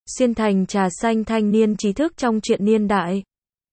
Xuyên thành trà xanh thanh niên trí thức trong truyện niên đại.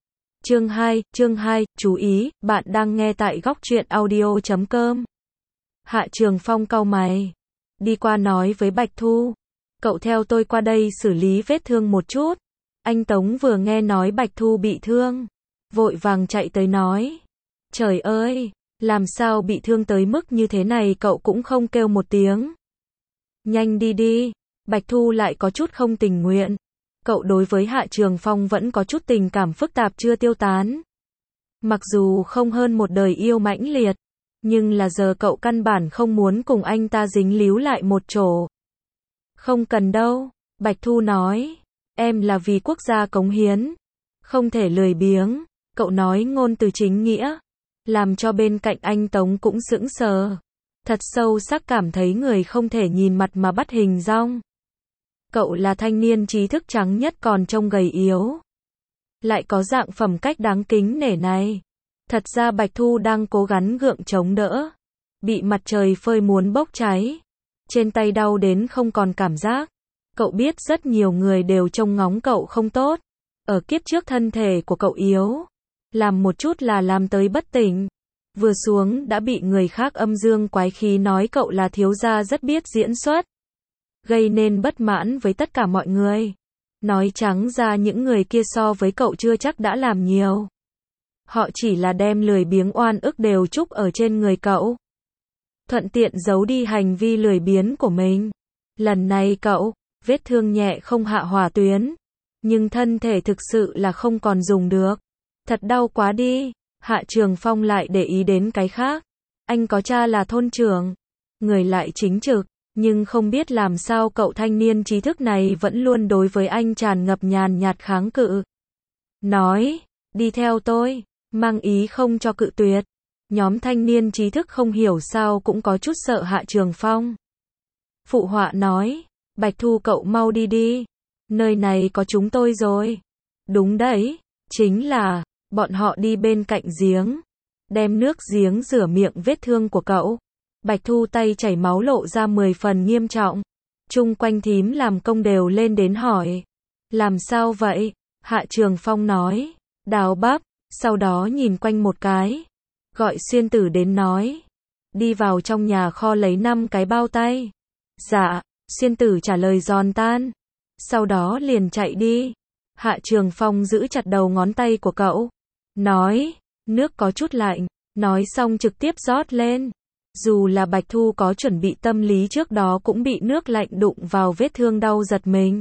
Chương 2, chú ý, bạn đang nghe tại góc truyện audio.com. Hạ Trường Phong cau mày, đi qua nói với Bạch Thu, cậu theo tôi qua đây xử lý vết thương một chút. Anh Tống vừa nghe nói Bạch Thu bị thương, vội vàng chạy tới nói, trời ơi, làm sao bị thương tới mức như thế này cậu cũng không kêu một tiếng. Nhanh đi đi. Bạch Thu lại có chút không tình nguyện. Cậu đối với Hạ Trường Phong vẫn có chút tình cảm phức tạp chưa tiêu tán. Mặc dù không hơn một đời yêu mãnh liệt, nhưng là giờ cậu căn bản không muốn cùng anh ta dính líu lại một chỗ. Không cần đâu, Bạch Thu nói, em là vì quốc gia cống hiến, không thể lười biếng. Cậu nói ngôn từ chính nghĩa, làm cho bên cạnh anh Tống cũng sững sờ. Thật sâu sắc cảm thấy người không thể nhìn mặt mà bắt hình dong. Cậu là thanh niên trí thức trắng nhất còn trông gầy yếu, lại có dạng phẩm cách đáng kính nể này. Thật ra Bạch Thu đang cố gắng gượng chống đỡ, bị mặt trời phơi muốn bốc cháy, trên tay đau đến không còn cảm giác. Cậu biết rất nhiều người đều trông ngóng cậu không tốt, ở kiếp trước thân thể của cậu yếu, làm một chút là làm tới bất tỉnh. Vừa xuống đã bị người khác âm dương quái khí nói cậu là thiếu gia rất biết diễn xuất, gây nên bất mãn với tất cả mọi người. Nói trắng ra những người kia so với cậu chưa chắc đã làm nhiều. Họ chỉ là đem lười biếng oan ức đều trút ở trên người cậu, thuận tiện giấu đi hành vi lười biếng của mình. Lần này cậu, vết thương nhẹ không hạ hỏa tuyến, nhưng thân thể thực sự là không còn dùng được. Thật đau quá đi. Hạ Trường Phong lại để ý đến cái khác. Anh có cha là thôn trưởng, người lại chính trực, nhưng không biết làm sao cậu thanh niên trí thức này vẫn luôn đối với anh tràn ngập nhàn nhạt kháng cự. Nói, đi theo tôi, mang ý không cho cự tuyệt. Nhóm thanh niên trí thức không hiểu sao cũng có chút sợ Hạ Trường Phong. Phụ họa nói, Bạch Thu cậu mau đi đi, nơi này có chúng tôi rồi. Đúng đấy, chính là, bọn họ đi bên cạnh giếng, đem nước giếng rửa miệng vết thương của cậu. Bạch Thu tay chảy máu lộ ra 10 phần nghiêm trọng. Chung quanh thím làm công đều lên đến hỏi, làm sao vậy? Hạ Trường Phong nói, đào bắp, sau đó nhìn quanh một cái, gọi Xuyên Tử đến nói, đi vào trong nhà kho lấy 5 cái bao tay. Dạ, Xuyên Tử trả lời giòn tan, sau đó liền chạy đi. Hạ Trường Phong giữ chặt đầu ngón tay của cậu, nói, nước có chút lạnh, nói xong trực tiếp rót lên. Dù là Bạch Thu có chuẩn bị tâm lý trước đó cũng bị nước lạnh đụng vào vết thương đau giật mình.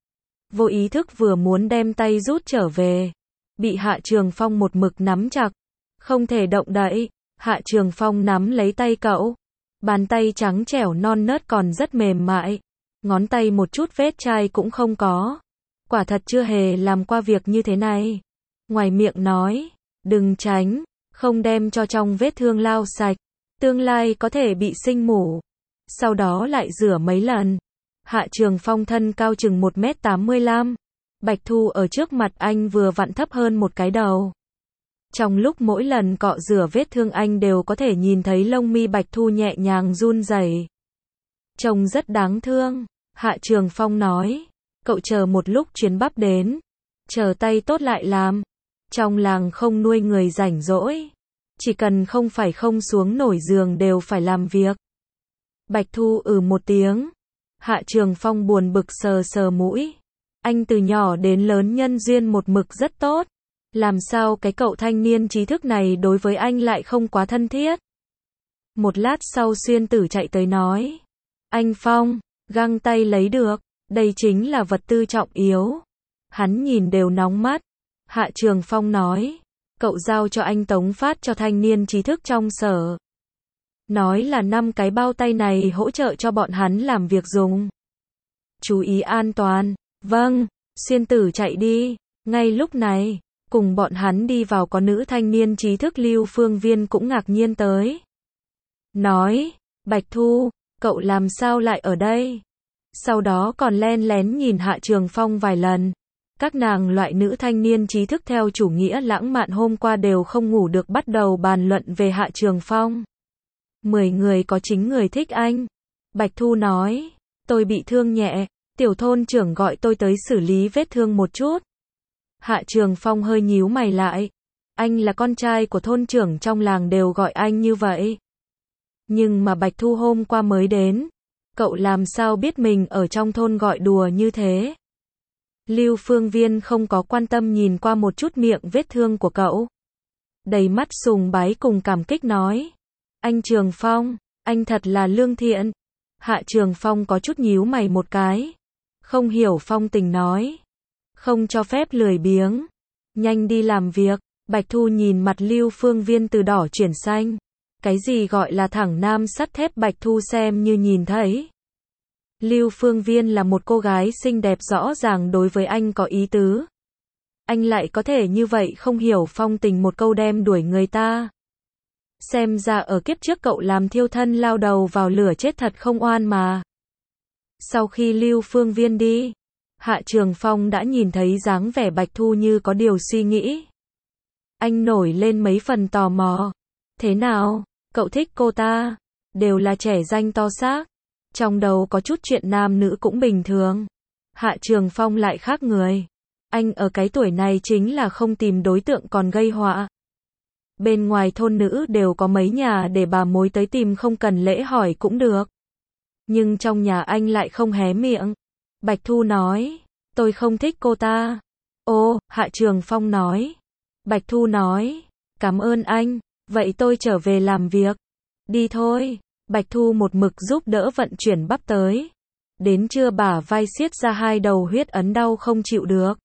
Vô ý thức vừa muốn đem tay rút trở về, bị Hạ Trường Phong một mực nắm chặt, không thể động đậy. Hạ Trường Phong nắm lấy tay cậu, bàn tay trắng trẻo non nớt còn rất mềm mại, ngón tay một chút vết chai cũng không có. Quả thật chưa hề làm qua việc như thế này. Ngoài miệng nói, đừng tránh, không đem cho trong vết thương lau sạch, tương lai có thể bị sinh mủ. Sau đó lại rửa mấy lần. Hạ Trường Phong thân cao chừng 1m85. Bạch Thu ở trước mặt anh vừa vặn thấp hơn một cái đầu. Trong lúc mỗi lần cọ rửa vết thương anh đều có thể nhìn thấy lông mi Bạch Thu nhẹ nhàng run rẩy. Trông rất đáng thương. Hạ Trường Phong nói, cậu chờ một lúc chuyến bắp đến, chờ tay tốt lại làm. Trong làng không nuôi người rảnh rỗi, chỉ cần không phải không xuống nổi giường đều phải làm việc. Bạch Thu một tiếng. Hạ Trường Phong buồn bực sờ sờ mũi. Anh từ nhỏ đến lớn nhân duyên một mực rất tốt, làm sao cái cậu thanh niên trí thức này đối với anh lại không quá thân thiết. Một lát sau Xuyên Tử chạy tới nói, anh Phong, găng tay lấy được, đây chính là vật tư trọng yếu. Hắn nhìn đều nóng mắt. Hạ Trường Phong nói, cậu giao cho anh Tống phát cho thanh niên trí thức trong sở. Nói là 5 cái bao tay này hỗ trợ cho bọn hắn làm việc dùng. Chú ý an toàn. Vâng. Xuyên Tử chạy đi. Ngay lúc này, cùng bọn hắn đi vào có nữ thanh niên trí thức Lưu Phương Viên cũng ngạc nhiên tới. Nói, Bạch Thu, cậu làm sao lại ở đây? Sau đó còn len lén nhìn Hạ Trường Phong vài lần. Các nàng loại nữ thanh niên trí thức theo chủ nghĩa lãng mạn hôm qua đều không ngủ được bắt đầu bàn luận về Hạ Trường Phong. 10 người có 9 người thích anh. Bạch Thu nói, tôi bị thương nhẹ, Tiểu thôn trưởng gọi tôi tới xử lý vết thương một chút. Hạ Trường Phong hơi nhíu mày lại. Anh là con trai của thôn trưởng, trong làng đều gọi anh như vậy. Nhưng mà Bạch Thu hôm qua mới đến. Cậu làm sao biết mình ở trong thôn gọi đùa như thế? Lưu Phương Viên không có quan tâm, nhìn qua một chút miệng vết thương của cậu. Đầy mắt sùng bái cùng cảm kích nói. Anh Trường Phong, anh thật là lương thiện. Hạ Trường Phong có chút nhíu mày một cái. Không hiểu phong tình nói. Không cho phép lười biếng. Nhanh đi làm việc. Bạch Thu nhìn mặt Lưu Phương Viên từ đỏ chuyển xanh. Cái gì gọi là thẳng nam sắt thép, Bạch Thu xem như nhìn thấy. Lưu Phương Viên là một cô gái xinh đẹp, rõ ràng đối với anh có ý tứ. Anh lại có thể như vậy không hiểu phong tình, một câu đem đuổi người ta. Xem ra ở kiếp trước cậu làm thiêu thân lao đầu vào lửa chết thật không oan mà. Sau khi Lưu Phương Viên đi, Hạ Trường Phong đã nhìn thấy dáng vẻ Bạch Thu như có điều suy nghĩ. Anh nổi lên mấy phần tò mò. Thế nào, cậu thích cô ta? Đều là trẻ danh to xác. Trong đầu có chút chuyện nam nữ cũng bình thường. Hạ Trường Phong lại khác người. Anh ở cái tuổi này chính là không tìm đối tượng còn gây họa. Bên ngoài thôn nữ đều có mấy nhà để bà mối tới tìm, không cần lễ hỏi cũng được. Nhưng trong nhà anh lại không hé miệng. Bạch Thu nói, tôi không thích cô ta. Ô, Hạ Trường Phong nói. Bạch Thu nói, cảm ơn anh, vậy tôi trở về làm việc. Đi thôi. Bạch Thu một mực giúp đỡ vận chuyển bắp tới. Đến trưa bả vai xiết ra hai đầu huyết ấn, đau không chịu được.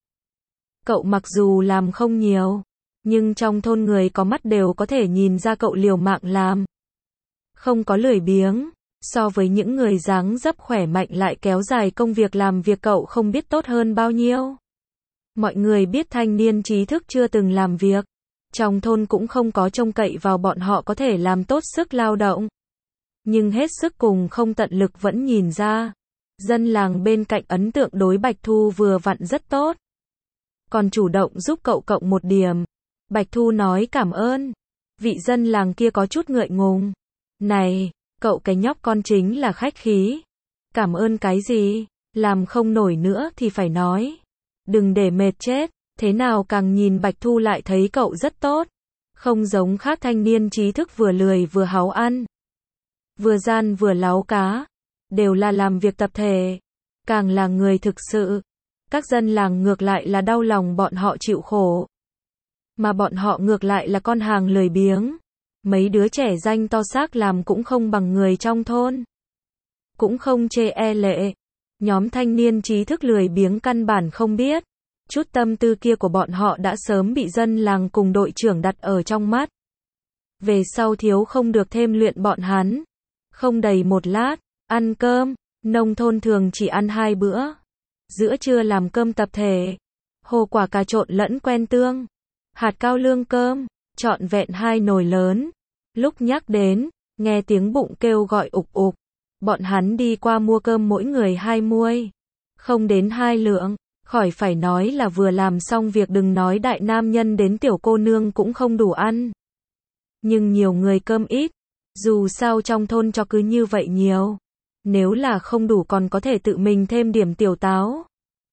Cậu mặc dù làm không nhiều, nhưng trong thôn người có mắt đều có thể nhìn ra cậu liều mạng làm. Không có lười biếng, so với những người dáng dấp khỏe mạnh lại kéo dài công việc làm việc, cậu không biết tốt hơn bao nhiêu. Mọi người biết thanh niên trí thức chưa từng làm việc, trong thôn cũng không có trông cậy vào bọn họ có thể làm tốt sức lao động. Nhưng hết sức cùng không tận lực vẫn nhìn ra. Dân làng bên cạnh ấn tượng đối Bạch Thu vừa vặn rất tốt. Còn chủ động giúp cậu cộng một điểm. Bạch Thu nói cảm ơn. Vị dân làng kia có chút ngượng ngùng. Này, cậu cái nhóc con chính là khách khí. Cảm ơn cái gì? Làm không nổi nữa thì phải nói. Đừng để mệt chết. Thế nào càng nhìn Bạch Thu lại thấy cậu rất tốt. Không giống khác thanh niên trí thức vừa lười vừa háu ăn. Vừa gian vừa láo cá. Đều là làm việc tập thể. Càng là người thực sự. Các dân làng ngược lại là đau lòng bọn họ chịu khổ. Mà bọn họ ngược lại là con hàng lười biếng. Mấy đứa trẻ danh to xác làm cũng không bằng người trong thôn. Cũng không chê e lệ. Nhóm thanh niên trí thức lười biếng căn bản không biết. Chút tâm tư kia của bọn họ đã sớm bị dân làng cùng đội trưởng đặt ở trong mắt. Về sau thiếu không được thêm luyện bọn hắn. Không đầy một lát, ăn cơm, nông thôn thường chỉ ăn 2 bữa. Giữa trưa làm cơm tập thể, hồ quả cà trộn lẫn quen tương, hạt cao lương cơm, trọn vẹn 2 nồi lớn. Lúc nhắc đến, nghe tiếng bụng kêu gọi ục ục, bọn hắn đi qua mua cơm mỗi người 2 muôi, không đến 2 lượng, khỏi phải nói là vừa làm xong việc, đừng nói đại nam nhân đến tiểu cô nương cũng không đủ ăn. Nhưng nhiều người cơm ít, dù sao trong thôn cho cứ như vậy nhiều. Nếu là không đủ còn có thể tự mình thêm điểm tiểu táo.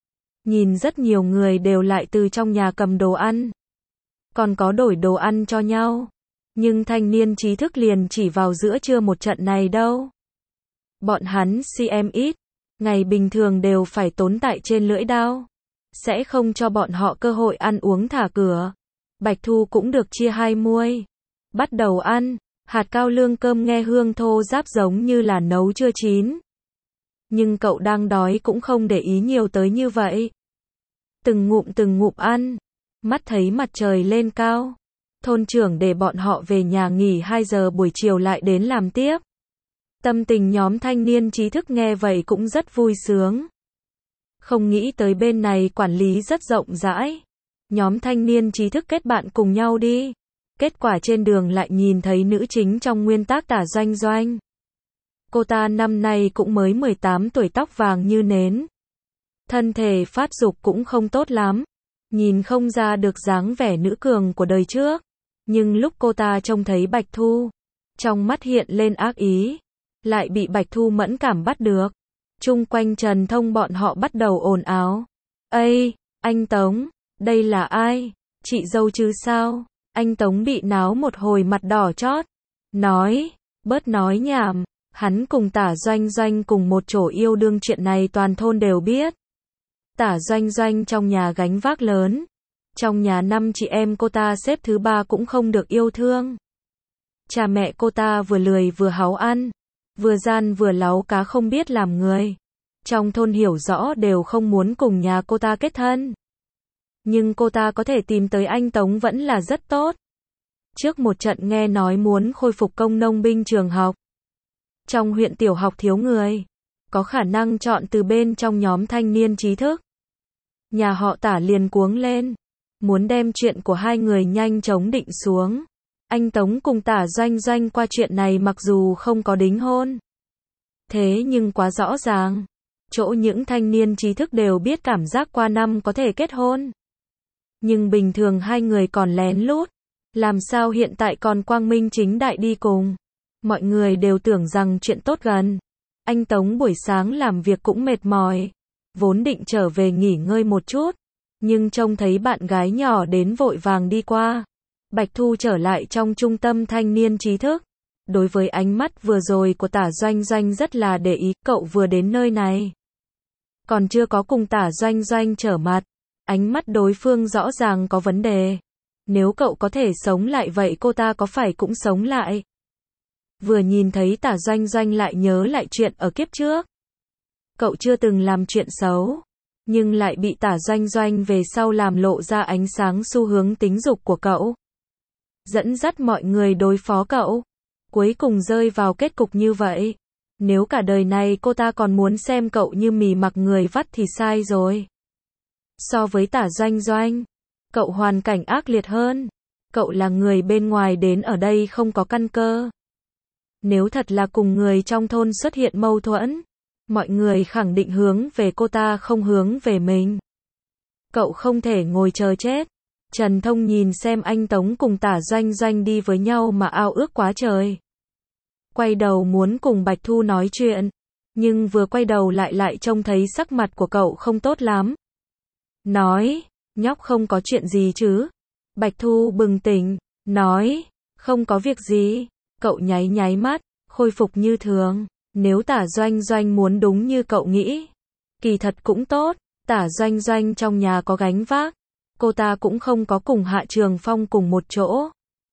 Nhìn rất nhiều người đều lại từ trong nhà cầm đồ ăn. Còn có đổi đồ ăn cho nhau. Nhưng thanh niên trí thức liền chỉ vào giữa trưa một trận này đâu. Bọn hắn CM ít. Ngày bình thường đều phải tốn tại trên lưỡi dao. Sẽ không cho bọn họ cơ hội ăn uống thả cửa. Bạch Thu cũng được chia 2 muôi. Bắt đầu ăn. Hạt cao lương cơm nghe hương thô ráp giống như là nấu chưa chín. Nhưng cậu đang đói cũng không để ý nhiều tới như vậy. Từng ngụm ăn. Mắt thấy mặt trời lên cao. Thôn trưởng để bọn họ về nhà nghỉ 2 giờ buổi chiều lại đến làm tiếp. Tâm tình nhóm thanh niên trí thức nghe vậy cũng rất vui sướng. Không nghĩ tới bên này quản lý rất rộng rãi. Nhóm thanh niên trí thức kết bạn cùng nhau đi. Kết quả trên đường lại nhìn thấy nữ chính trong nguyên tác Tả Doanh Doanh. Cô ta năm nay cũng mới 18 tuổi, tóc vàng như nến. Thân thể phát dục cũng không tốt lắm. Nhìn không ra được dáng vẻ nữ cường của đời trước. Nhưng lúc cô ta trông thấy Bạch Thu, trong mắt hiện lên ác ý. Lại bị Bạch Thu mẫn cảm bắt được. Chung quanh Trần Thông bọn họ bắt đầu ồn ào. Ây, anh Tống, đây là ai? Chị dâu chứ sao? Anh Tống bị náo một hồi mặt đỏ chót. Nói, bớt nói nhảm, hắn cùng Tả Doanh Doanh cùng một chỗ yêu đương, chuyện này toàn thôn đều biết. Tả Doanh Doanh trong nhà gánh vác lớn. Trong nhà 5 chị em cô ta xếp thứ 3 cũng không được yêu thương. Cha mẹ cô ta vừa lười vừa háu ăn, vừa gian vừa láu cá, không biết làm người. Trong thôn hiểu rõ đều không muốn cùng nhà cô ta kết thân. Nhưng cô ta có thể tìm tới anh Tống vẫn là rất tốt. Trước một trận nghe nói muốn khôi phục công nông binh trường học. Trong huyện tiểu học thiếu người, có khả năng chọn từ bên trong nhóm thanh niên trí thức. Nhà họ Tả liền cuống lên, muốn đem chuyện của hai người nhanh chóng định xuống. Anh Tống cùng Tả Doanh Doanh qua chuyện này mặc dù không có đính hôn, thế nhưng quá rõ ràng. Chỗ những thanh niên trí thức đều biết cảm giác qua năm có thể kết hôn. Nhưng bình thường hai người còn lén lút, làm sao hiện tại còn quang minh chính đại đi cùng. Mọi người đều tưởng rằng chuyện tốt gần. Anh Tống buổi sáng làm việc cũng mệt mỏi, vốn định trở về nghỉ ngơi một chút, nhưng trông thấy bạn gái nhỏ đến vội vàng đi qua. Bạch Thu trở lại trong trung tâm thanh niên trí thức. Đối với ánh mắt vừa rồi của Tả Doanh Doanh rất là để ý, cậu vừa đến nơi này, còn chưa có cùng Tả Doanh Doanh trở mặt, ánh mắt đối phương rõ ràng có vấn đề. Nếu cậu có thể sống lại vậy cô ta có phải cũng sống lại? Vừa nhìn thấy Tả Doanh Doanh lại nhớ lại chuyện ở kiếp trước. Cậu chưa từng làm chuyện xấu, nhưng lại bị Tả Doanh Doanh về sau làm lộ ra ánh sáng xu hướng tính dục của cậu. Dẫn dắt mọi người đối phó cậu, cuối cùng rơi vào kết cục như vậy. Nếu cả đời này cô ta còn muốn xem cậu như mì mặc người vắt thì sai rồi. So với Tả Doanh Doanh, cậu hoàn cảnh ác liệt hơn. Cậu là người bên ngoài đến ở đây không có căn cơ. Nếu thật là cùng người trong thôn xuất hiện mâu thuẫn, mọi người khẳng định hướng về cô ta không hướng về mình. Cậu không thể ngồi chờ chết. Trần Thông nhìn xem anh Tống cùng Tả Doanh Doanh đi với nhau mà ao ước quá trời. Quay đầu muốn cùng Bạch Thu nói chuyện, nhưng vừa quay đầu lại trông thấy sắc mặt của cậu không tốt lắm. Nói, nhóc không có chuyện gì chứ? Bạch Thu bừng tỉnh, nói, không có việc gì. Cậu nháy nháy mắt, khôi phục như thường. Nếu Tả Doanh Doanh muốn đúng như cậu nghĩ, kỳ thật cũng tốt. Tả Doanh Doanh trong nhà có gánh vác, cô ta cũng không có cùng Hạ Trường Phong cùng một chỗ.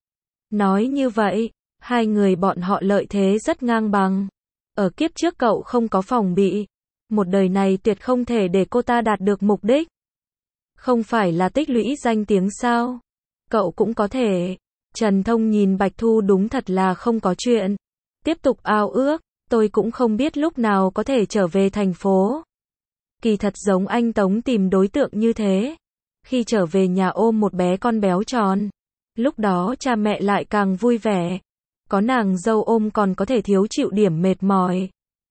Nói như vậy, hai người bọn họ lợi thế rất ngang bằng. Ở kiếp trước cậu không có phòng bị, một đời này tuyệt không thể để cô ta đạt được mục đích. Không phải là tích lũy danh tiếng sao? Cậu cũng có thể. Trần Thông nhìn Bạch Thu đúng thật là không có chuyện. Tiếp tục ao ước, tôi cũng không biết lúc nào có thể trở về thành phố. Kỳ thật giống anh Tống tìm đối tượng như thế. Khi trở về nhà ôm một bé con béo tròn, lúc đó cha mẹ lại càng vui vẻ. Có nàng dâu ôm còn có thể thiếu chịu điểm mệt mỏi.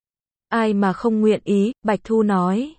Ai mà không nguyện ý, Bạch Thu nói.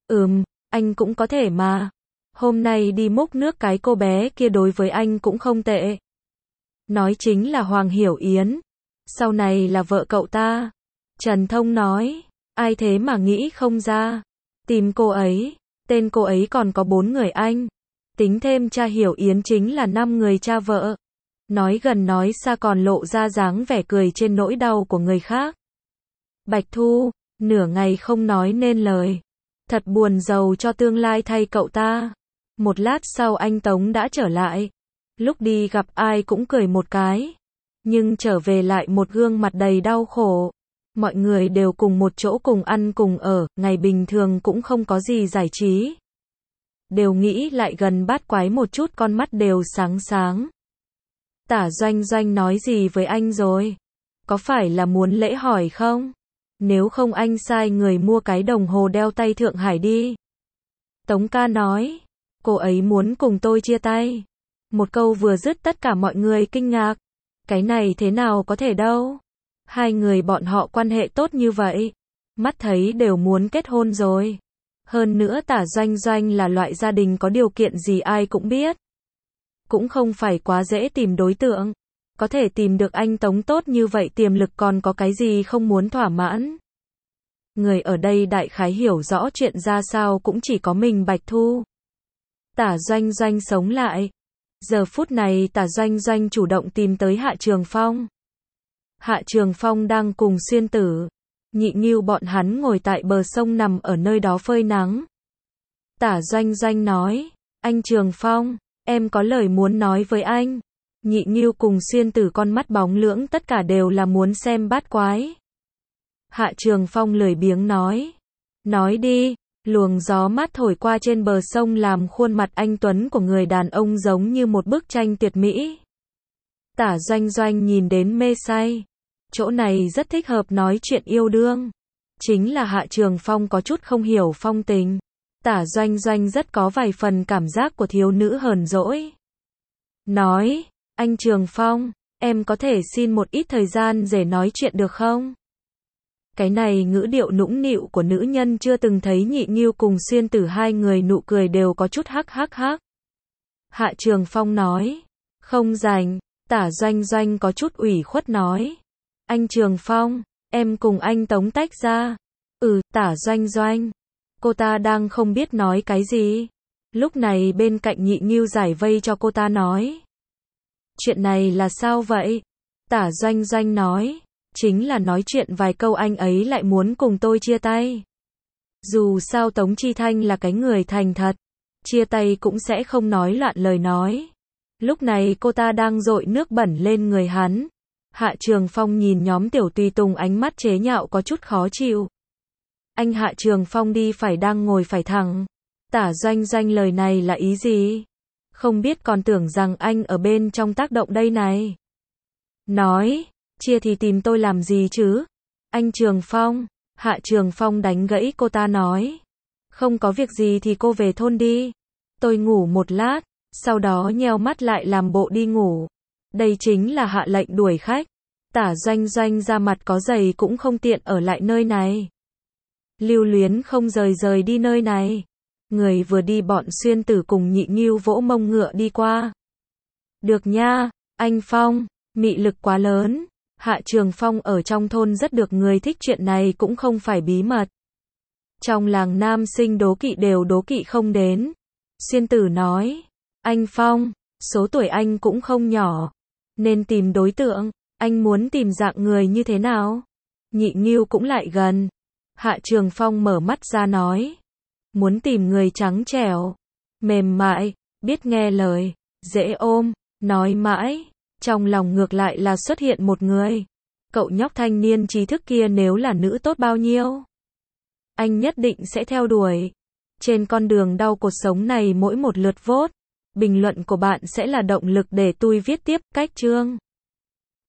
Anh cũng có thể mà. Hôm nay đi múc nước cái cô bé kia đối với anh cũng không tệ. Nói chính là Hoàng Hiểu Yến. Sau này là vợ cậu ta. Trần Thông nói. Ai thế mà nghĩ không ra. Tìm cô ấy. Tên cô ấy còn có 4 người anh. Tính thêm cha Hiểu Yến chính là 5 người cha vợ. Nói gần nói xa còn lộ ra dáng vẻ cười trên nỗi đau của người khác. Bạch Thu, nửa ngày không nói nên lời. Thật buồn rầu cho tương lai thay cậu ta. Một lát sau anh Tống đã trở lại. Lúc đi gặp ai cũng cười một cái. Nhưng trở về lại một gương mặt đầy đau khổ. Mọi người đều cùng một chỗ cùng ăn cùng ở, ngày bình thường cũng không có gì giải trí. Đều nghĩ lại gần bát quái một chút, con mắt đều sáng sáng. Tả Doanh Doanh nói gì với anh rồi? Có phải là muốn lễ hỏi không? Nếu không anh sai người mua cái đồng hồ đeo tay Thượng Hải đi. Tống ca nói, cô ấy muốn cùng tôi chia tay. Một câu vừa dứt tất cả mọi người kinh ngạc. Cái này thế nào có thể đâu? Hai người bọn họ quan hệ tốt như vậy, mắt thấy đều muốn kết hôn rồi. Hơn nữa Tả Doanh Doanh là loại gia đình có điều kiện gì ai cũng biết. Cũng không phải quá dễ tìm đối tượng. Có thể tìm được anh Tống tốt như vậy, tiềm lực còn có cái gì không muốn thỏa mãn. Người ở đây đại khái hiểu rõ chuyện ra sao cũng chỉ có mình Bạch Thu. Tả Doanh Doanh sống lại. Giờ phút này Tả Doanh Doanh chủ động tìm tới Hạ Trường Phong. Hạ Trường Phong đang cùng Xuyên Tử, Nhị Ngưu bọn hắn ngồi tại bờ sông nằm ở nơi đó phơi nắng. Tả Doanh Doanh nói, anh Trường Phong, em có lời muốn nói với anh. Nhị Ngưu cùng Xuyên Tử con mắt bóng lưỡng tất cả đều là muốn xem bát quái. Hạ Trường Phong lười biếng nói đi. Luồng gió mát thổi qua trên bờ sông làm khuôn mặt anh tuấn của người đàn ông giống như một bức tranh tuyệt mỹ. Tả Doanh Doanh nhìn đến mê say. Chỗ này rất thích hợp nói chuyện yêu đương. Chính là Hạ Trường Phong có chút không hiểu phong tình. Tả Doanh Doanh rất có vài phần cảm giác của thiếu nữ hờn dỗi. Nói, anh Trường Phong, em có thể xin một ít thời gian để nói chuyện được không? Cái này ngữ điệu nũng nịu của nữ nhân chưa từng thấy. Nhị Ngưu cùng Xuyên Tử hai người nụ cười đều có chút hắc hắc hắc. Hạ Trường Phong nói, không rảnh. Tả Doanh Doanh có chút ủy khuất nói, anh Trường Phong, em cùng anh Tống tách ra. Tả Doanh Doanh. Cô ta đang không biết nói cái gì. Lúc này bên cạnh Nhị Ngưu giải vây cho cô ta nói, chuyện này là sao vậy? Tả Doanh Doanh nói, chính là nói chuyện vài câu anh ấy lại muốn cùng tôi chia tay. Dù sao Tống Chi Thanh là cái người thành thật, chia tay cũng sẽ không nói loạn lời nói. Lúc này cô ta đang dội nước bẩn lên người hắn. Hạ Trường Phong nhìn nhóm tiểu tùy tùng ánh mắt chế nhạo có chút khó chịu. Anh Hạ Trường Phong đi phải đang ngồi phải thẳng. Tả Doanh Doanh lời này là ý gì? Không biết còn tưởng rằng anh ở bên trong tác động đây này. Nói, chia thì tìm tôi làm gì chứ? Anh Trường Phong. Hạ Trường Phong đánh gãy cô ta nói, không có việc gì thì cô về thôn đi. Tôi ngủ một lát. Sau đó nheo mắt lại làm bộ đi ngủ. Đây chính là hạ lệnh đuổi khách. Tả Doanh Doanh ra mặt có giày cũng không tiện ở lại nơi này. Lưu luyến không rời đi nơi này. Người vừa đi bọn Xuyên Tử cùng Nhị Ngưu vỗ mông ngựa đi qua. Được nha, anh Phong, mị lực quá lớn. Hạ Trường Phong ở trong thôn rất được người thích, chuyện này cũng không phải bí mật. Trong làng nam sinh đố kỵ đều đố kỵ không đến. Xuyên Tử nói, anh Phong, số tuổi anh cũng không nhỏ, nên tìm đối tượng, anh muốn tìm dạng người như thế nào? Nhị Ngưu cũng lại gần. Hạ Trường Phong mở mắt ra nói, muốn tìm người trắng trẻo, mềm mại, biết nghe lời, dễ ôm. Nói mãi, trong lòng ngược lại là xuất hiện một người. Cậu nhóc thanh niên trí thức kia nếu là nữ tốt bao nhiêu, anh nhất định sẽ theo đuổi. Trên con đường đau cuộc sống này mỗi một lượt vote, bình luận của bạn sẽ là động lực để tôi viết tiếp. Cách chương